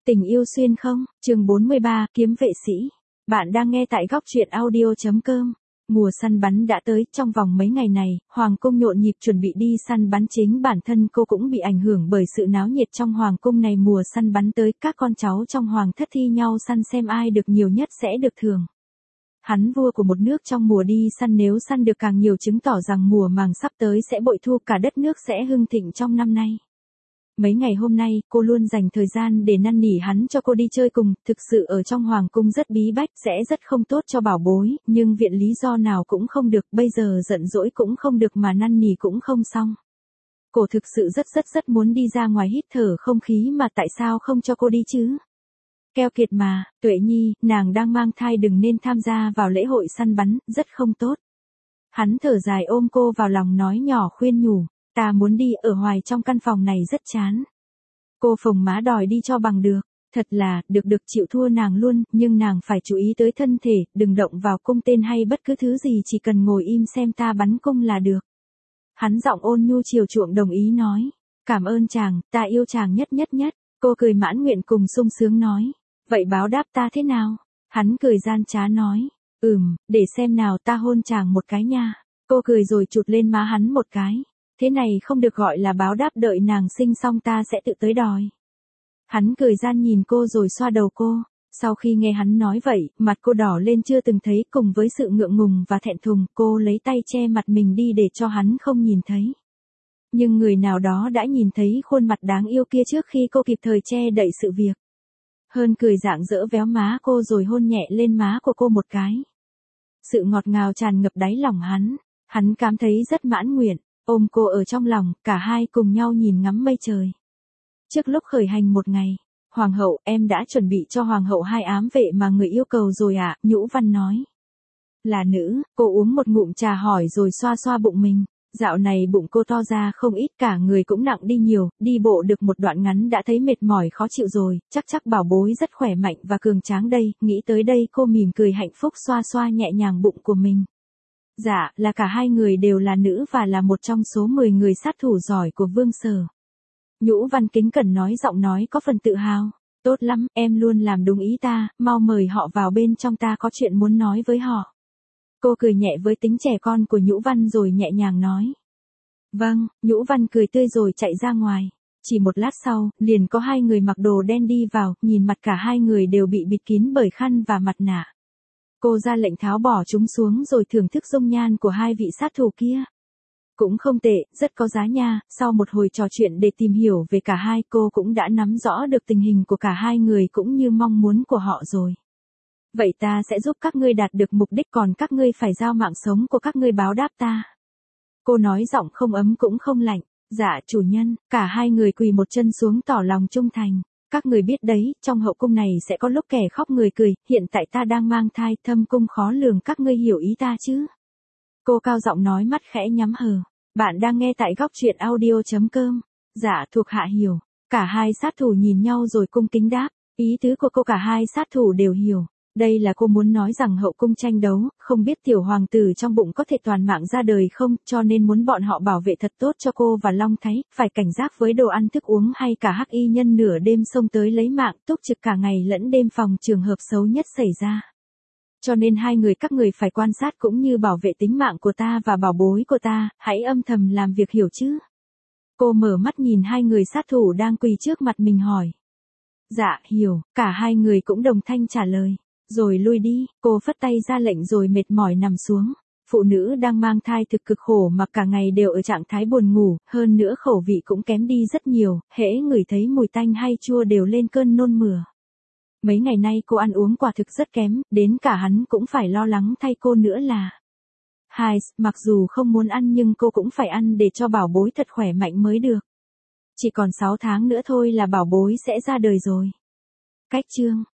Tình yêu xuyên không, chương 43, kiếm vệ sĩ. Bạn đang nghe tại góc truyện audio.com. Mùa săn bắn đã tới, trong vòng mấy ngày này, Hoàng cung nhộn nhịp chuẩn bị đi săn bắn, chính bản thân cô cũng bị ảnh hưởng bởi sự náo nhiệt trong Hoàng cung này. Mùa săn bắn tới, các con cháu trong Hoàng thất thi nhau săn xem ai được nhiều nhất sẽ được thưởng. Hắn vua của một nước trong mùa đi săn, nếu săn được càng nhiều chứng tỏ rằng mùa màng sắp tới sẽ bội thu, cả đất nước sẽ hưng thịnh trong năm nay. Mấy ngày hôm nay, cô luôn dành thời gian để năn nỉ hắn cho cô đi chơi cùng, thực sự ở trong hoàng cung rất bí bách, sẽ rất không tốt cho bảo bối, nhưng viện lý do nào cũng không được, bây giờ giận dỗi cũng không được mà năn nỉ cũng không xong. Cô thực sự rất muốn đi ra ngoài hít thở không khí, mà tại sao không cho cô đi chứ? Keo kiệt mà, Tuệ Nhi, nàng đang mang thai, đừng nên tham gia vào lễ hội săn bắn, rất không tốt. Hắn thở dài ôm cô vào lòng nói nhỏ khuyên nhủ. Ta muốn đi, ở hoài trong căn phòng này rất chán. Cô phồng má đòi đi cho bằng được. Thật là, được chịu thua nàng luôn, nhưng nàng phải chú ý tới thân thể, đừng động vào cung tên hay bất cứ thứ gì, chỉ cần ngồi im xem ta bắn cung là được. Hắn giọng ôn nhu chiều chuộng đồng ý nói. Cảm ơn chàng, ta yêu chàng nhất. Cô cười mãn nguyện cùng sung sướng nói. Vậy báo đáp ta thế nào? Hắn cười gian trá nói. Để xem nào, ta hôn chàng một cái nha. Cô cười rồi chụt lên má hắn một cái. Thế này không được gọi là báo đáp, đợi nàng sinh xong ta sẽ tự tới đòi. Hắn cười gian nhìn cô rồi xoa đầu cô. Sau khi nghe hắn nói vậy, mặt cô đỏ lên chưa từng thấy, cùng với sự ngượng ngùng và thẹn thùng, cô lấy tay che mặt mình đi để cho hắn không nhìn thấy. Nhưng người nào đó đã nhìn thấy khuôn mặt đáng yêu kia trước khi cô kịp thời che đậy sự việc. Hơn cười rạng rỡ véo má cô rồi hôn nhẹ lên má của cô một cái. Sự ngọt ngào tràn ngập đáy lòng hắn cảm thấy rất mãn nguyện. Ôm cô ở trong lòng, cả hai cùng nhau nhìn ngắm mây trời. Trước lúc khởi hành một ngày, Hoàng hậu, em đã chuẩn bị cho Hoàng hậu 2 ám vệ mà người yêu cầu rồi ạ, Nhũ Văn nói. Là nữ, cô uống một ngụm trà hỏi rồi xoa bụng mình. Dạo này bụng cô to ra không ít, cả người cũng nặng đi nhiều, đi bộ được một đoạn ngắn đã thấy mệt mỏi khó chịu rồi, chắc bảo bối rất khỏe mạnh và cường tráng đây. Nghĩ tới đây cô mỉm cười hạnh phúc xoa nhẹ nhàng bụng của mình. Dạ, là cả hai người đều là nữ và là một trong số 10 người sát thủ giỏi của Vương Sở. Nhũ Văn kính cẩn nói, giọng nói có phần tự hào. Tốt lắm, em luôn làm đúng ý ta, mau mời họ vào bên trong, ta có chuyện muốn nói với họ. Cô cười nhẹ với tính trẻ con của Nhũ Văn rồi nhẹ nhàng nói. Vâng, Nhũ Văn cười tươi rồi chạy ra ngoài. Chỉ một lát sau, liền có 2 người mặc đồ đen đi vào, nhìn mặt cả 2 người đều bị bịt kín bởi khăn và mặt nạ. Cô ra lệnh tháo bỏ chúng xuống rồi thưởng thức dung nhan của 2 vị sát thủ kia. Cũng không tệ, rất có giá nha. Sau một hồi trò chuyện để tìm hiểu về cả hai, cô cũng đã nắm rõ được tình hình của cả 2 người cũng như mong muốn của họ rồi. Vậy ta sẽ giúp các ngươi đạt được mục đích, còn các ngươi phải giao mạng sống của các ngươi báo đáp ta. Cô nói giọng không ấm cũng không lạnh. Dạ chủ nhân. Cả 2 người quỳ một chân xuống tỏ lòng trung thành. Các người biết đấy, trong hậu cung này sẽ có lúc kẻ khóc người cười, hiện tại ta đang mang thai, thâm cung khó lường, các ngươi hiểu ý ta chứ? Cô cao giọng nói, mắt khẽ nhắm hờ. Bạn đang nghe tại góc truyện audio.com. Dạ thuộc hạ hiểu. Cả 2 sát thủ nhìn nhau rồi cung kính đáp. Ý tứ của cô cả 2 sát thủ đều hiểu. Đây là cô muốn nói rằng hậu cung tranh đấu, không biết tiểu hoàng tử trong bụng có thể toàn mạng ra đời không, cho nên muốn bọn họ bảo vệ thật tốt cho cô và Long Thái, phải cảnh giác với đồ ăn thức uống hay cả hắc y nhân nửa đêm xông tới lấy mạng, túc trực cả ngày lẫn đêm phòng trường hợp xấu nhất xảy ra. Cho nên 2 người các người phải quan sát cũng như bảo vệ tính mạng của ta và bảo bối của ta, hãy âm thầm làm việc hiểu chứ. Cô mở mắt nhìn 2 người sát thủ đang quỳ trước mặt mình hỏi. Dạ hiểu, cả 2 người cũng đồng thanh trả lời. Rồi lui đi, cô phất tay ra lệnh rồi mệt mỏi nằm xuống. Phụ nữ đang mang thai thực cực khổ mà cả ngày đều ở trạng thái buồn ngủ, hơn nữa khẩu vị cũng kém đi rất nhiều, hễ ngửi thấy mùi tanh hay chua đều lên cơn nôn mửa. Mấy ngày nay cô ăn uống quả thực rất kém, đến cả hắn cũng phải lo lắng thay cô nữa là. Mặc dù không muốn ăn nhưng cô cũng phải ăn để cho bảo bối thật khỏe mạnh mới được. Chỉ còn 6 tháng nữa thôi là bảo bối sẽ ra đời rồi. Cách chương